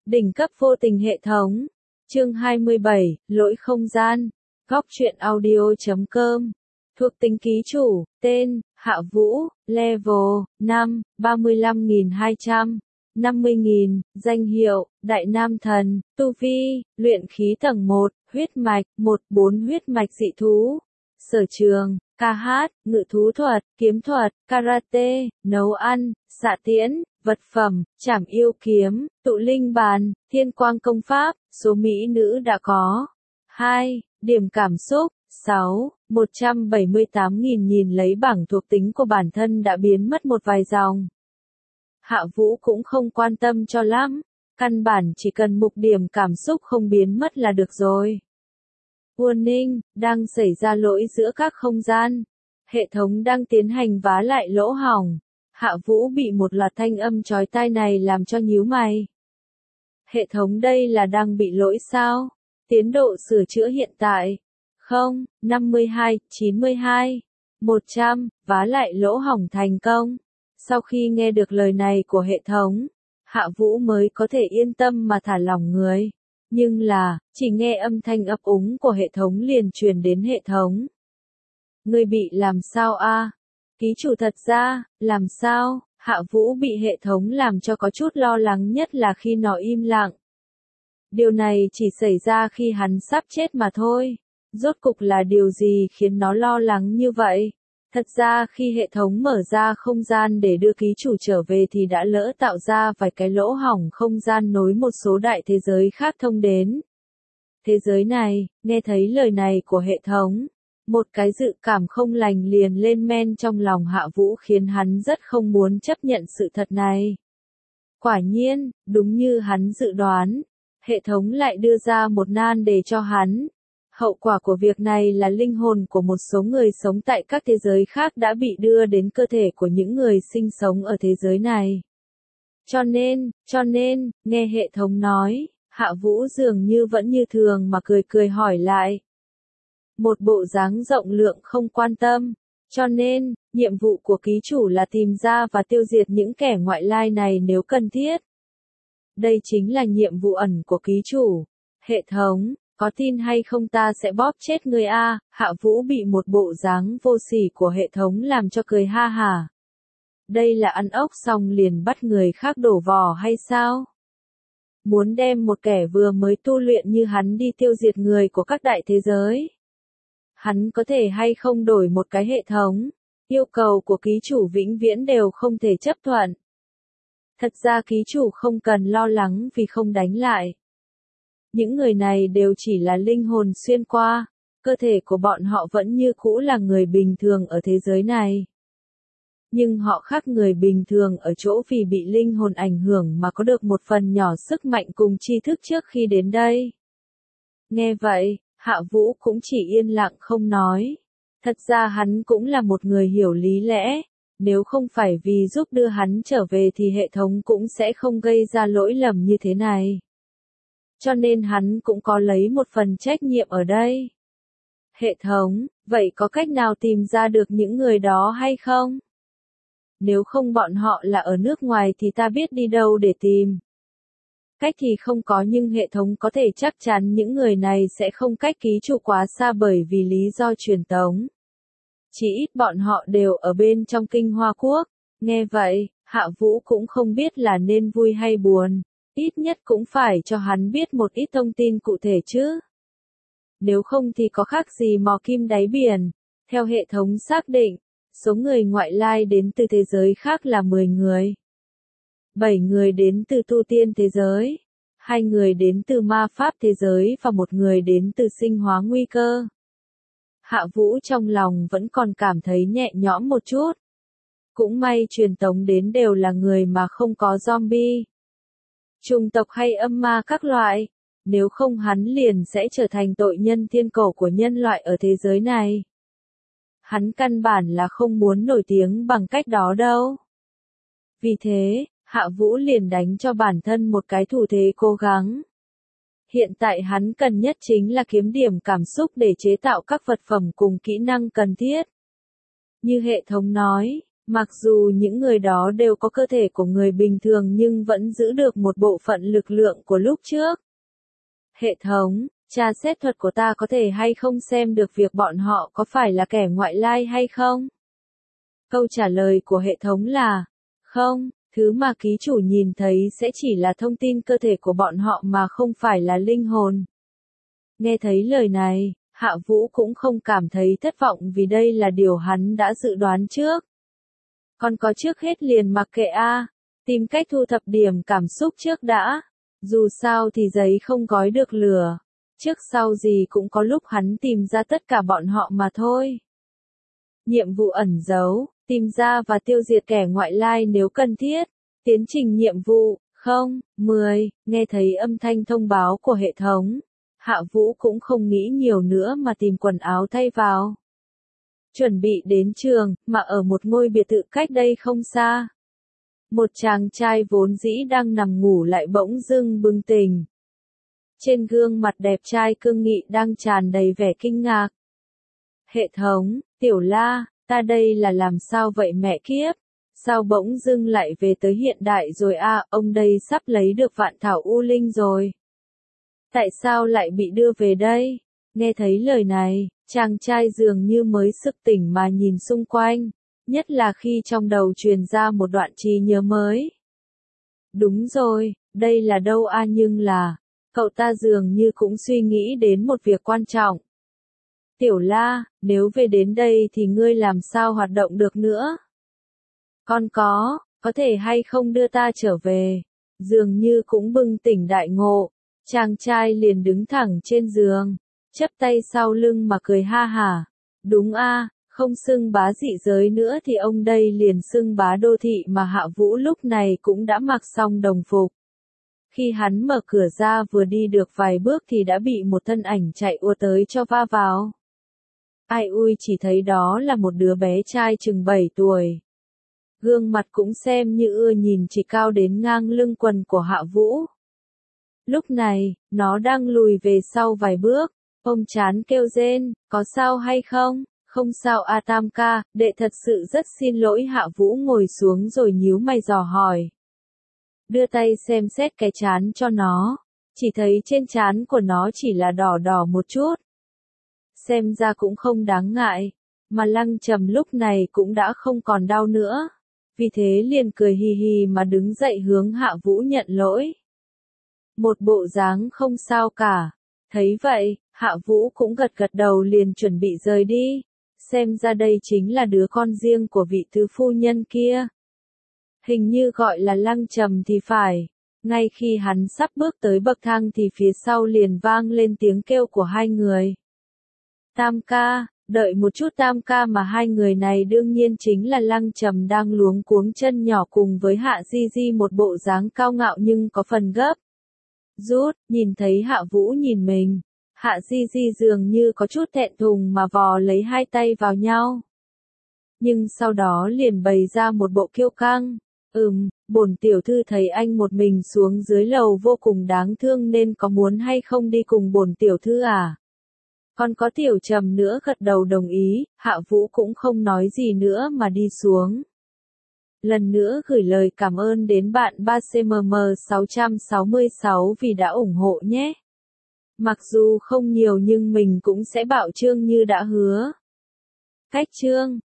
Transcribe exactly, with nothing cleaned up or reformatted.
Đỉnh cấp vô tình hệ thống. Chương hai mươi bảy, lỗi không gian. Góc truyện audio chấm com. Thuộc tính ký chủ, tên, Hạ Vũ, level, năm, ba mươi lăm nghìn hai trăm, năm mươi nghìn, danh hiệu, Đại Nam Thần, tu vi, luyện khí tầng một, huyết mạch, một bốn huyết mạch dị thú. Sở trường, ca hát, ngự thú thuật, kiếm thuật, karate, nấu ăn, xạ tiễn, vật phẩm, trảm yêu kiếm, tụ linh bàn, thiên quang công pháp, số mỹ nữ đã có. hai. Điểm cảm xúc, sáu. một trăm bảy mươi tám nghìn nhìn lấy bảng thuộc tính của bản thân đã biến mất một vài dòng. Hạ Vũ cũng không quan tâm cho lắm, căn bản chỉ cần mục điểm cảm xúc không biến mất là được rồi. Warning, đang xảy ra lỗi giữa các không gian. Hệ thống đang tiến hành vá lại lỗ hổng. Hạ Vũ bị một loạt thanh âm chói tai này làm cho nhíu mày. Hệ thống đây là đang bị lỗi sao? Tiến độ sửa chữa hiện tại. Không, năm mươi hai, chín mươi hai, một trăm, vá lại lỗ hổng thành công. Sau khi nghe được lời này của hệ thống, Hạ Vũ mới có thể yên tâm mà thả lỏng người. Nhưng là, chỉ nghe âm thanh ấp úng của hệ thống liền truyền đến hệ thống. Người bị làm sao a? Ký chủ thật ra, làm sao? Hạ Vũ bị hệ thống làm cho có chút lo lắng, nhất là khi nó im lặng. Điều này chỉ xảy ra khi hắn sắp chết mà thôi. Rốt cục là điều gì khiến nó lo lắng như vậy? Thật ra khi hệ thống mở ra không gian để đưa ký chủ trở về thì đã lỡ tạo ra vài cái lỗ hổng không gian nối một số đại thế giới khác thông đến. Thế giới này, nghe thấy lời này của hệ thống, một cái dự cảm không lành liền lên men trong lòng Hạ Vũ khiến hắn rất không muốn chấp nhận sự thật này. Quả nhiên, đúng như hắn dự đoán, hệ thống lại đưa ra một nan đề cho hắn. Hậu quả của việc này là linh hồn của một số người sống tại các thế giới khác đã bị đưa đến cơ thể của những người sinh sống ở thế giới này. Cho nên, cho nên, nghe hệ thống nói, Hạ Vũ dường như vẫn như thường mà cười cười hỏi lại. Một bộ dáng rộng lượng không quan tâm. Cho nên, nhiệm vụ của ký chủ là tìm ra và tiêu diệt những kẻ ngoại lai này nếu cần thiết. Đây chính là nhiệm vụ ẩn của ký chủ. Hệ thống, có tin hay không ta sẽ bóp chết người a? Hạ Vũ bị một bộ dáng vô sỉ của hệ thống làm cho cười ha hả. Đây là ăn ốc xong liền bắt người khác đổ vỏ hay sao? Muốn đem một kẻ vừa mới tu luyện như hắn đi tiêu diệt người của các đại thế giới. Hắn có thể hay không đổi một cái hệ thống? Yêu cầu của ký chủ vĩnh viễn đều không thể chấp thuận. Thật ra ký chủ không cần lo lắng vì không đánh lại. Những người này đều chỉ là linh hồn xuyên qua, cơ thể của bọn họ vẫn như cũ là người bình thường ở thế giới này. Nhưng họ khác người bình thường ở chỗ vì bị linh hồn ảnh hưởng mà có được một phần nhỏ sức mạnh cùng tri thức trước khi đến đây. Nghe vậy, Hạ Vũ cũng chỉ yên lặng không nói. Thật ra hắn cũng là một người hiểu lý lẽ. Nếu không phải vì giúp đưa hắn trở về thì hệ thống cũng sẽ không gây ra lỗi lầm như thế này. Cho nên hắn cũng có lấy một phần trách nhiệm ở đây. Hệ thống, vậy có cách nào tìm ra được những người đó hay không? Nếu không bọn họ là ở nước ngoài thì ta biết đi đâu để tìm. Cách thì không có nhưng hệ thống có thể chắc chắn những người này sẽ không cách ký chủ quá xa bởi vì lý do truyền tống. Chỉ ít bọn họ đều ở bên trong Kinh Hoa Quốc. Nghe vậy, Hạ Vũ cũng không biết là nên vui hay buồn. Ít nhất cũng phải cho hắn biết một ít thông tin cụ thể chứ. Nếu không thì có khác gì mò kim đáy biển. Theo hệ thống xác định, số người ngoại lai đến từ thế giới khác là mười người. bảy người đến từ tu tiên thế giới. hai người đến từ ma pháp thế giới và một người đến từ sinh hóa nguy cơ. Hạ Vũ trong lòng vẫn còn cảm thấy nhẹ nhõm một chút. Cũng may truyền tống đến đều là người mà không có zombie. Chủng tộc hay âm ma các loại, nếu không hắn liền sẽ trở thành tội nhân thiên cổ của nhân loại ở thế giới này. Hắn căn bản là không muốn nổi tiếng bằng cách đó đâu. Vì thế, Hạ Vũ liền đánh cho bản thân một cái thủ thế cố gắng. Hiện tại hắn cần nhất chính là kiếm điểm cảm xúc để chế tạo các vật phẩm cùng kỹ năng cần thiết. Như hệ thống nói, Mặc dù những người đó đều có cơ thể của người bình thường nhưng vẫn giữ được một bộ phận lực lượng của lúc trước. Hệ thống, tra xét thuật của ta có thể hay không xem được việc bọn họ có phải là kẻ ngoại lai hay không? Câu trả lời của hệ thống là, không, thứ mà ký chủ nhìn thấy sẽ chỉ là thông tin cơ thể của bọn họ mà không phải là linh hồn. Nghe thấy lời này, Hạ Vũ cũng không cảm thấy thất vọng vì đây là điều hắn đã dự đoán trước. Còn có trước hết liền mặc kệ a, tìm cách thu thập điểm cảm xúc trước đã. Dù sao thì giấy không gói được lửa. Trước sau gì cũng có lúc hắn tìm ra tất cả bọn họ mà thôi. Nhiệm vụ ẩn giấu, tìm ra và tiêu diệt kẻ ngoại lai nếu cần thiết. Tiến trình nhiệm vụ, không, mười, nghe thấy âm thanh thông báo của hệ thống. Hạ Vũ cũng không nghĩ nhiều nữa mà tìm quần áo thay vào. Chuẩn bị đến trường, mà ở một ngôi biệt thự cách đây không xa. Một chàng trai vốn dĩ đang nằm ngủ lại bỗng dưng bừng tỉnh. Trên gương mặt đẹp trai cương nghị đang tràn đầy vẻ kinh ngạc. Hệ thống, Tiểu La, ta đây là làm sao vậy mẹ kiếp? Sao bỗng dưng lại về tới hiện đại rồi a, ông đây sắp lấy được vạn thảo u linh rồi. Tại sao lại bị đưa về đây? Nghe thấy lời này, chàng trai dường như mới sực tỉnh mà nhìn xung quanh, nhất là khi trong đầu truyền ra một đoạn trí nhớ mới. Đúng rồi, đây là đâu a nhưng là, cậu ta dường như cũng suy nghĩ đến một việc quan trọng. Tiểu La, nếu về đến đây thì ngươi làm sao hoạt động được nữa? Con có, có thể hay không đưa ta trở về? Dường như cũng bừng tỉnh đại ngộ, chàng trai liền đứng thẳng trên giường, chắp tay sau lưng mà cười ha hả. Đúng a, không xưng bá dị giới nữa thì ông đây liền xưng bá đô thị mà Hạ Vũ lúc này cũng đã mặc xong đồng phục. Khi hắn mở cửa ra vừa đi được vài bước thì đã bị một thân ảnh chạy ùa tới cho va vào. Ai ui chỉ thấy đó là một đứa bé trai chừng bảy tuổi. Gương mặt cũng xem như ưa nhìn chỉ cao đến ngang lưng quần của Hạ Vũ. Lúc này, nó đang lùi về sau vài bước, ôm chán kêu rên, có sao hay không? Không sao a Tam ca, đệ thật sự rất xin lỗi. Hạ Vũ ngồi xuống rồi nhíu mày dò hỏi. Đưa tay xem xét cái trán cho nó, chỉ thấy trên trán của nó chỉ là đỏ đỏ một chút. Xem ra cũng không đáng ngại, mà Lăng Trầm lúc này cũng đã không còn đau nữa. Vì thế liền cười hì hì mà đứng dậy hướng Hạ Vũ nhận lỗi. Một bộ dáng không sao cả. Thấy vậy, Hạ Vũ cũng gật gật đầu liền chuẩn bị rời đi. Xem ra đây chính là đứa con riêng của vị tứ phu nhân kia. Hình như gọi là Lăng Trầm thì phải. Ngay khi hắn sắp bước tới bậc thang thì phía sau liền vang lên tiếng kêu của hai người. Tam ca, đợi một chút Tam ca, mà hai người này đương nhiên chính là Lăng Trầm đang luống cuống chân nhỏ cùng với Hạ Di Di, một bộ dáng cao ngạo nhưng có phần gấp rút. Nhìn thấy Hạ Vũ nhìn mình, Hạ Di Di dường như có chút thẹn thùng mà vò lấy hai tay vào nhau. Nhưng sau đó liền bày ra một bộ kiêu căng. Ừm, bổn tiểu thư thấy anh một mình xuống dưới lầu vô cùng đáng thương nên có muốn hay không đi cùng bổn tiểu thư à? Còn có Tiểu Trầm nữa gật đầu đồng ý, Hạ Vũ cũng không nói gì nữa mà đi xuống. Lần nữa gửi lời cảm ơn đến bạn ba C M M sáu sáu sáu vì đã ủng hộ nhé. Mặc dù không nhiều nhưng mình cũng sẽ bảo chương như đã hứa. Cách chương